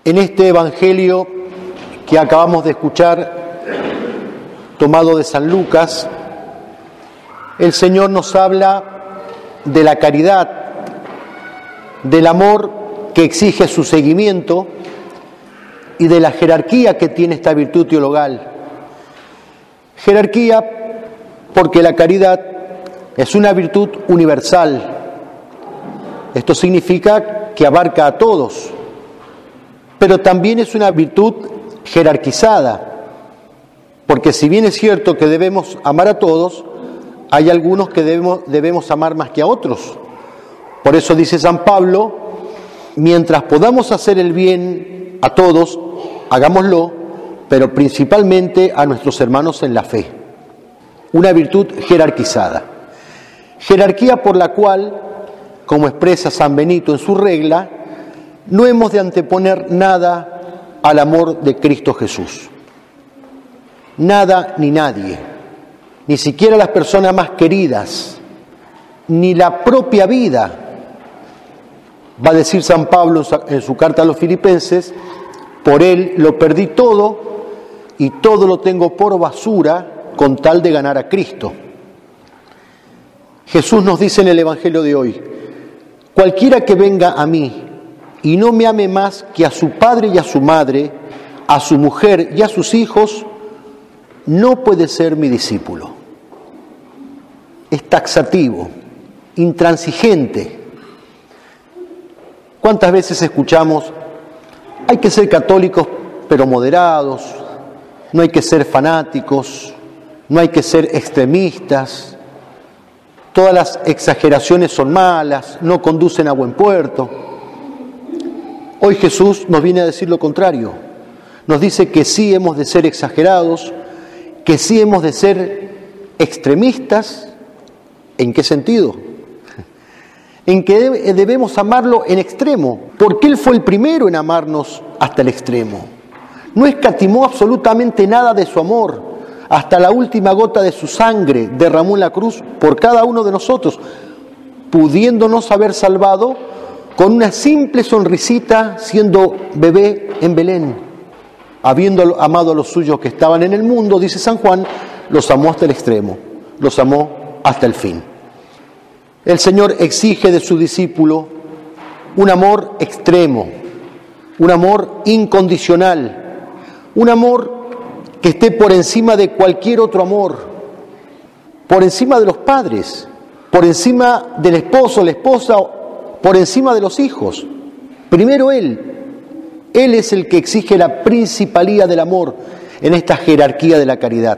En este Evangelio que acabamos de escuchar, tomado de San Lucas, el Señor nos habla de la caridad, del amor que exige su seguimiento y de la jerarquía que tiene esta virtud teologal. Jerarquía porque la caridad es una virtud universal. Esto significa que abarca a todos, pero también es una virtud jerarquizada, porque si bien es cierto que debemos amar a todos, hay algunos que debemos amar más que a otros. Por eso dice San Pablo, mientras podamos hacer el bien a todos, hagámoslo, pero principalmente a nuestros hermanos en la fe. Una virtud jerarquizada. Jerarquía por la cual, como expresa San Benito en su regla, no hemos de anteponer nada al amor de Cristo Jesús. Nada ni nadie, ni siquiera las personas más queridas, ni la propia vida. Va a decir San Pablo en su carta a los Filipenses, por él lo perdí todo y todo lo tengo por basura con tal de ganar a Cristo. Jesús nos dice en el Evangelio de hoy, cualquiera que venga a mí y no me ame más que a su padre y a su madre, a su mujer y a sus hijos, no puede ser mi discípulo. Es taxativo, intransigente. ¿Cuántas veces escuchamos, hay que ser católicos pero moderados, no hay que ser fanáticos, no hay que ser extremistas, todas las exageraciones son malas, no conducen a buen puerto? Hoy Jesús nos viene a decir lo contrario. Nos dice que sí hemos de ser exagerados, que sí hemos de ser extremistas. ¿En qué sentido? En que debemos amarlo en extremo, porque Él fue el primero en amarnos hasta el extremo. No escatimó absolutamente nada de su amor, hasta la última gota de su sangre derramó en la cruz por cada uno de nosotros, pudiéndonos haber salvado con una simple sonrisita siendo bebé en Belén. Habiendo amado a los suyos que estaban en el mundo, dice San Juan, los amó hasta el extremo, los amó hasta el fin. El Señor exige de su discípulo un amor extremo, un amor incondicional, un amor que esté por encima de cualquier otro amor, por encima de los padres, por encima del esposo, la esposa, por encima de los hijos. Primero Él es el que exige la principalía del amor en esta jerarquía de la caridad.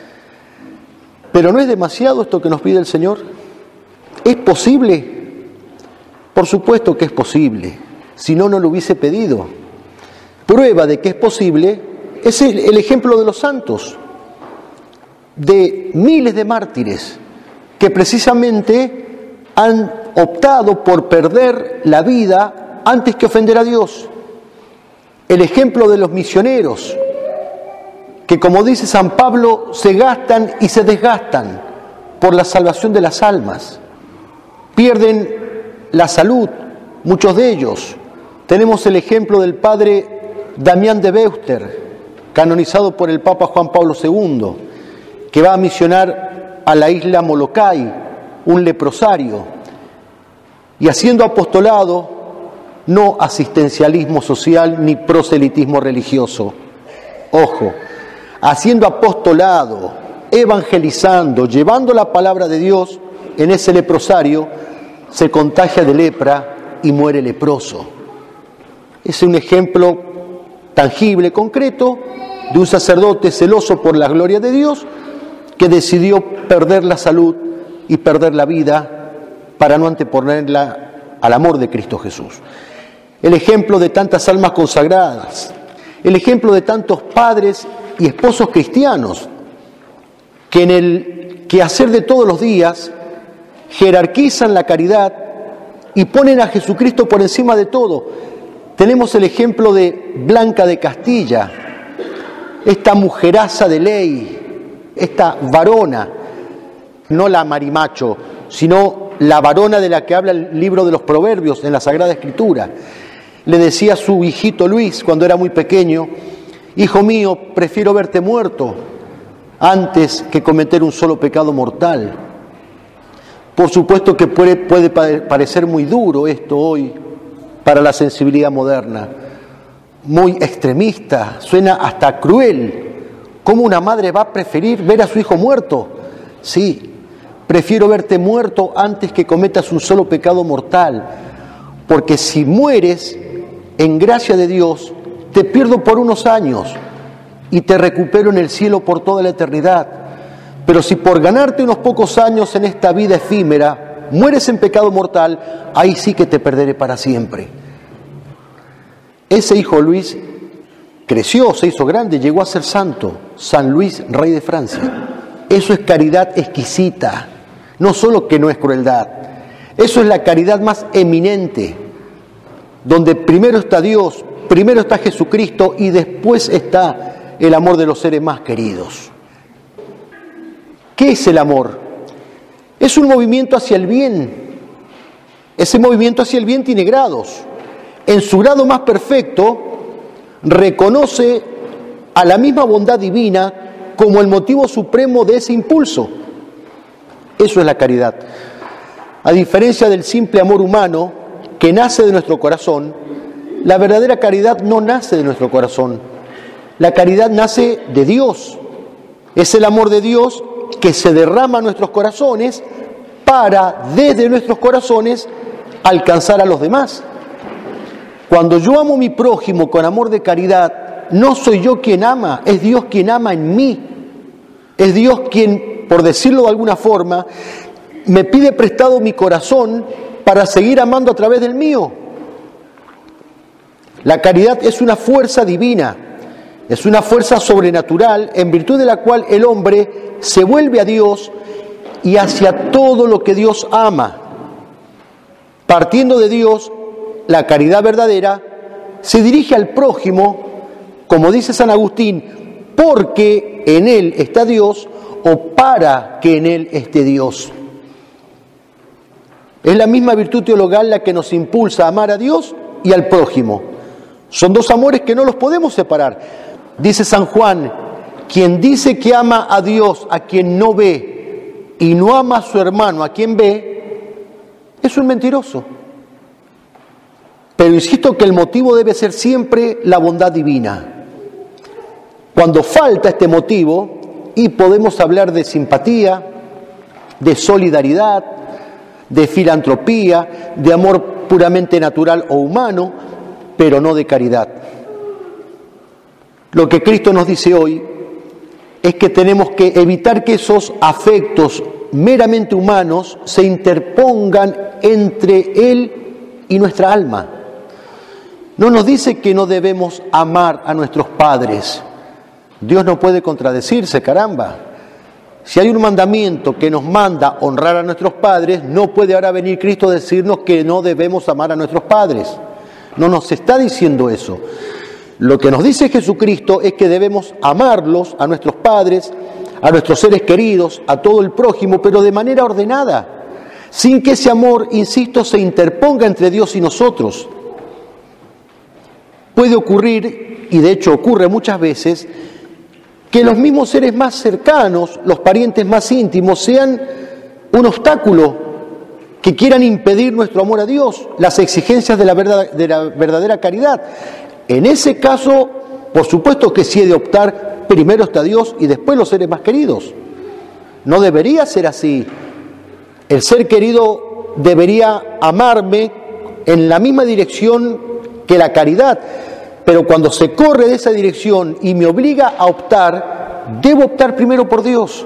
Pero ¿no es demasiado esto que nos pide el Señor? ¿Es posible? Por supuesto que es posible, si no, no lo hubiese pedido. Prueba de que es posible es el ejemplo de los santos, de miles de mártires que precisamente han optado por perder la vida antes que ofender a Dios. El ejemplo de los misioneros, que como dice San Pablo, se gastan y se desgastan por la salvación de las almas. Pierden la salud, muchos de ellos. Tenemos el ejemplo del padre Damián de Veuster, canonizado por el Papa Juan Pablo II, que va a misionar a la isla Molokai, un leprosario, y haciendo apostolado, no asistencialismo social ni proselitismo religioso. Ojo, haciendo apostolado, evangelizando, llevando la palabra de Dios, en ese leprosario se contagia de lepra y muere leproso. Es un ejemplo tangible, concreto, de un sacerdote celoso por la gloria de Dios que decidió perder la salud y perder la vida para no anteponerla al amor de Cristo Jesús. El ejemplo de tantas almas consagradas, el ejemplo de tantos padres y esposos cristianos que en el quehacer de todos los días jerarquizan la caridad y ponen a Jesucristo por encima de todo. Tenemos el ejemplo de Blanca de Castilla, esta mujeraza de ley, esta varona, no la marimacho, sino la varona de la que habla el libro de los Proverbios en la Sagrada Escritura, le decía a su hijito Luis cuando era muy pequeño: hijo mío, prefiero verte muerto antes que cometer un solo pecado mortal. Por supuesto que puede parecer muy duro esto hoy para la sensibilidad moderna, muy extremista, suena hasta cruel. ¿Cómo una madre va a preferir ver a su hijo muerto? Sí, prefiero verte muerto antes que cometas un solo pecado mortal, porque si mueres, en gracia de Dios, te pierdo por unos años y te recupero en el cielo por toda la eternidad. Pero si por ganarte unos pocos años en esta vida efímera mueres en pecado mortal, ahí sí que te perderé para siempre. Ese hijo Luis creció, se hizo grande, llegó a ser santo, San Luis, rey de Francia. Eso es caridad exquisita, no solo que no es crueldad, eso es la caridad más eminente, donde primero está Dios, primero está Jesucristo y después está el amor de los seres más queridos. ¿Qué es el amor? Es un movimiento hacia el bien. Ese movimiento hacia el bien tiene grados. En su grado más perfecto, reconoce a la misma bondad divina como el motivo supremo de ese impulso. Eso es la caridad. A diferencia del simple amor humano que nace de nuestro corazón, la verdadera caridad no nace de nuestro corazón. La caridad nace de Dios. Es el amor de Dios que se derrama en nuestros corazones para, desde nuestros corazones, alcanzar a los demás. Cuando yo amo a mi prójimo con amor de caridad, no soy yo quien ama, es Dios quien ama en mí. Es Dios quien, por decirlo de alguna forma, me pide prestado mi corazón para seguir amando a través del mío. La caridad es una fuerza divina, es una fuerza sobrenatural en virtud de la cual el hombre se vuelve a Dios y hacia todo lo que Dios ama. Partiendo de Dios, la caridad verdadera se dirige al prójimo, como dice San Agustín, porque en él está Dios o para que en él esté Dios. Es la misma virtud teologal la que nos impulsa a amar a Dios y al prójimo. Son dos amores que no los podemos separar. Dice San Juan: quien dice que ama a Dios a quien no ve y no ama a su hermano a quien ve, es un mentiroso. Pero insisto que el motivo debe ser siempre la bondad divina. Cuando falta este motivo, y podemos hablar de simpatía, de solidaridad, de filantropía, de amor puramente natural o humano, pero no de caridad. Lo que Cristo nos dice hoy es que tenemos que evitar que esos afectos meramente humanos se interpongan entre Él y nuestra alma. No nos dice que no debemos amar a nuestros padres. Dios no puede contradecirse, caramba. Si hay un mandamiento que nos manda honrar a nuestros padres, no puede ahora venir Cristo a decirnos que no debemos amar a nuestros padres. No nos está diciendo eso. Lo que nos dice Jesucristo es que debemos amarlos, a nuestros padres, a nuestros seres queridos, a todo el prójimo, pero de manera ordenada, sin que ese amor, insisto, se interponga entre Dios y nosotros. Puede ocurrir, y de hecho ocurre muchas veces, que los mismos seres más cercanos, los parientes más íntimos, sean un obstáculo que quieran impedir nuestro amor a Dios, las exigencias de la verdadera caridad. En ese caso, por supuesto que sí he de optar, primero está Dios y después los seres más queridos. No debería ser así. El ser querido debería amarme en la misma dirección que la caridad, pero cuando se corre de esa dirección y me obliga a optar, debo optar primero por Dios.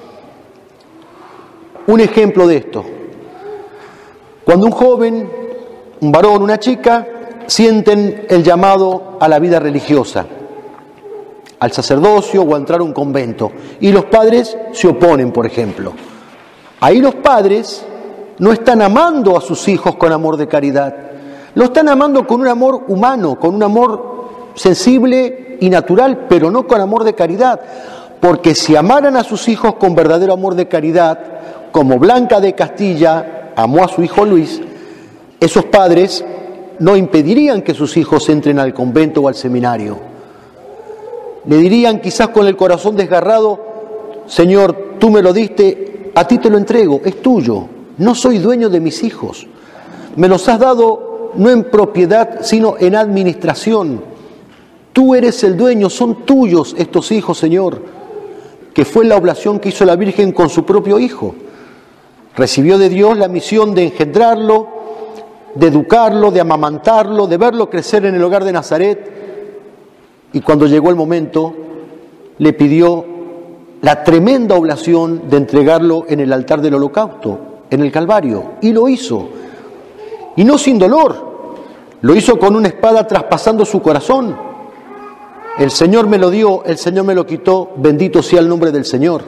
Un ejemplo de esto: cuando un joven, un varón, una chica, sienten el llamado a la vida religiosa, al sacerdocio o a entrar a un convento, y los padres se oponen, por ejemplo. Ahí los padres no están amando a sus hijos con amor de caridad, lo están amando con un amor humano, con un amor sensible y natural, pero no con amor de caridad. Porque si amaran a sus hijos con verdadero amor de caridad, como Blanca de Castilla amó a su hijo Luis, esos padres no impedirían que sus hijos entren al convento o al seminario. Le dirían quizás con el corazón desgarrado: Señor, tú me lo diste, a ti te lo entrego, es tuyo, no soy dueño de mis hijos. Me los has dado no en propiedad, sino en administración. Tú eres el dueño, son tuyos estos hijos, Señor, que fue la oblación que hizo la Virgen con su propio hijo. Recibió de Dios la misión de engendrarlo, de educarlo, de amamantarlo, de verlo crecer en el hogar de Nazaret. Y cuando llegó el momento, le pidió la tremenda oblación de entregarlo en el altar del holocausto, en el Calvario. Y lo hizo. Y no sin dolor. Lo hizo con una espada traspasando su corazón. El Señor me lo dio, el Señor me lo quitó, bendito sea el nombre del Señor.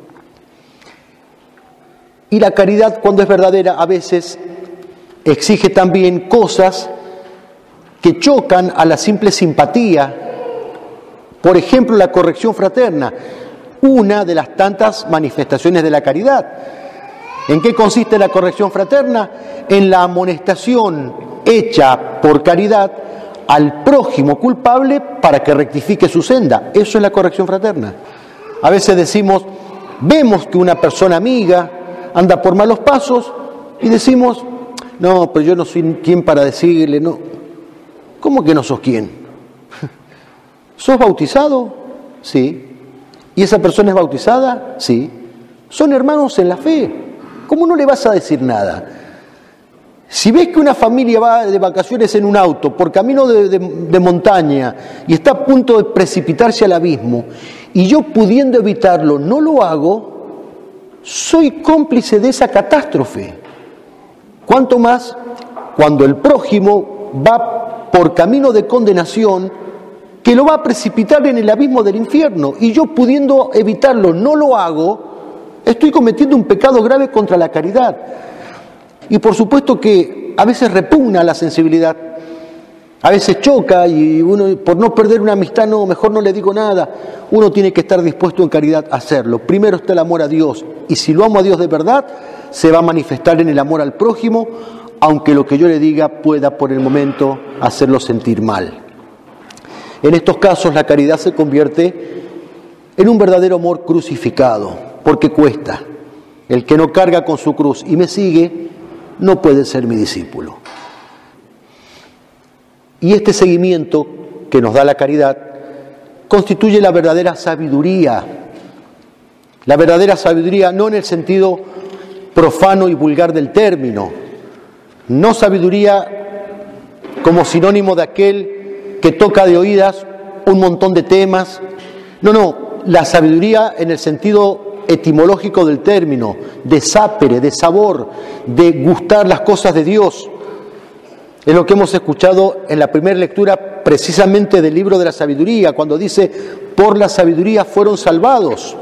Y la caridad, cuando es verdadera, a veces exige también cosas que chocan a la simple simpatía. Por ejemplo, la corrección fraterna, una de las tantas manifestaciones de la caridad. ¿En qué consiste la corrección fraterna? En la amonestación hecha por caridad al prójimo culpable para que rectifique su senda. Eso es la corrección fraterna. A veces decimos, vemos que una persona amiga anda por malos pasos y decimos: no, pero yo no soy quien para decirle, no. ¿Cómo que no sos quién? ¿Sos bautizado? Sí. ¿Y esa persona es bautizada? Sí. Son hermanos en la fe. ¿Cómo no le vas a decir nada? Si ves que una familia va de vacaciones en un auto por camino de montaña y está a punto de precipitarse al abismo, y yo, pudiendo evitarlo, no lo hago, soy cómplice de esa catástrofe. ¿Cuánto más cuando el prójimo va por camino de condenación que lo va a precipitar en el abismo del infierno? Y yo, pudiendo evitarlo, no lo hago, estoy cometiendo un pecado grave contra la caridad. Y por supuesto que a veces repugna la sensibilidad, a veces choca, y uno, por no perder una amistad, no, mejor no le digo nada. Uno tiene que estar dispuesto en caridad a hacerlo. Primero está el amor a Dios, y si lo amo a Dios de verdad, se va a manifestar en el amor al prójimo, aunque lo que yo le diga pueda por el momento hacerlo sentir mal. En estos casos la caridad se convierte en un verdadero amor crucificado, porque cuesta. El que no carga con su cruz y me sigue, no puede ser mi discípulo. Y este seguimiento que nos da la caridad constituye la verdadera sabiduría. La verdadera sabiduría no en el sentido profano y vulgar del término, no sabiduría como sinónimo de aquel que toca de oídas un montón de temas. No, la sabiduría en el sentido etimológico del término, de sapere, de sabor, de gustar las cosas de Dios. Es lo que hemos escuchado en la primera lectura precisamente del libro de la sabiduría, cuando dice: por la sabiduría fueron salvados.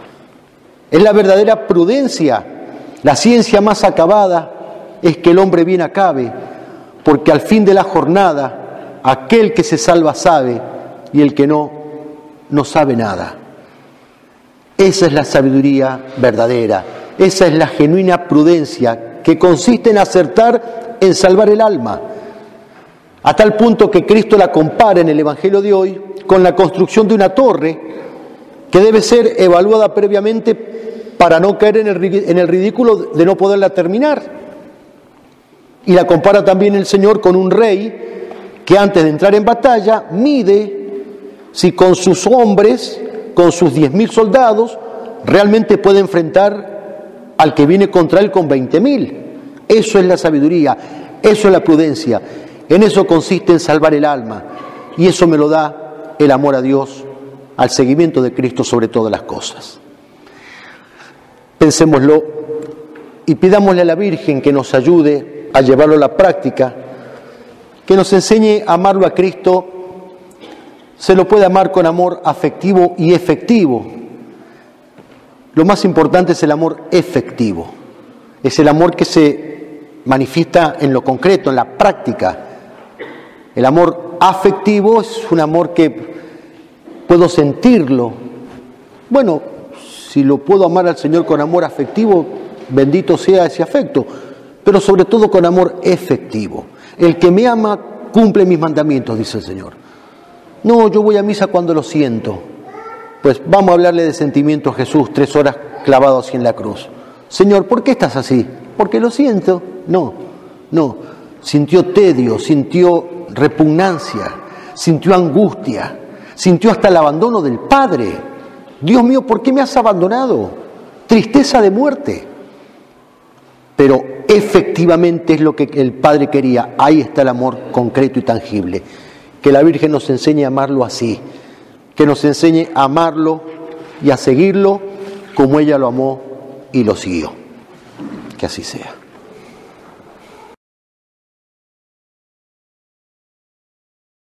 Es la verdadera prudencia. La ciencia más acabada es que el hombre bien acabe, porque al fin de la jornada aquel que se salva sabe, y el que no sabe nada. Esa es la sabiduría verdadera, esa es la genuina prudencia, que consiste en acertar en salvar el alma, a tal punto que Cristo la compara en el Evangelio de hoy con la construcción de una torre que debe ser evaluada previamente para no caer en el ridículo de no poderla terminar. Y la compara también el Señor con un rey que antes de entrar en batalla mide si con sus hombres, con sus 10.000 soldados, realmente puede enfrentar al que viene contra él con 20.000. Eso es la sabiduría, eso es la prudencia. En eso consiste en salvar el alma. Y eso me lo da el amor a Dios, al seguimiento de Cristo sobre todas las cosas. Pensémoslo y pidámosle a la Virgen que nos ayude a llevarlo a la práctica, que nos enseñe a amarlo a Cristo. Se lo puede amar con amor afectivo y efectivo. Lo más importante es el amor efectivo. Es el amor que se manifiesta en lo concreto, en la práctica. El amor afectivo es un amor que puedo sentirlo. Bueno, si lo puedo amar al Señor con amor afectivo, bendito sea ese afecto, pero sobre todo con amor efectivo. El que me ama cumple mis mandamientos, dice el Señor. No, yo voy a misa cuando lo siento. Pues vamos a hablarle de sentimiento a Jesús, 3 horas clavado así en la cruz. Señor, ¿por qué estás así? Porque lo siento. No. Sintió tedio, sintió repugnancia, sintió angustia, sintió hasta el abandono del Padre. Dios mío, ¿por qué me has abandonado? Tristeza de muerte. Pero efectivamente es lo que el Padre quería. Ahí está el amor concreto y tangible. Que la Virgen nos enseñe a amarlo así. Que nos enseñe a amarlo y a seguirlo como ella lo amó y lo siguió. Que así sea.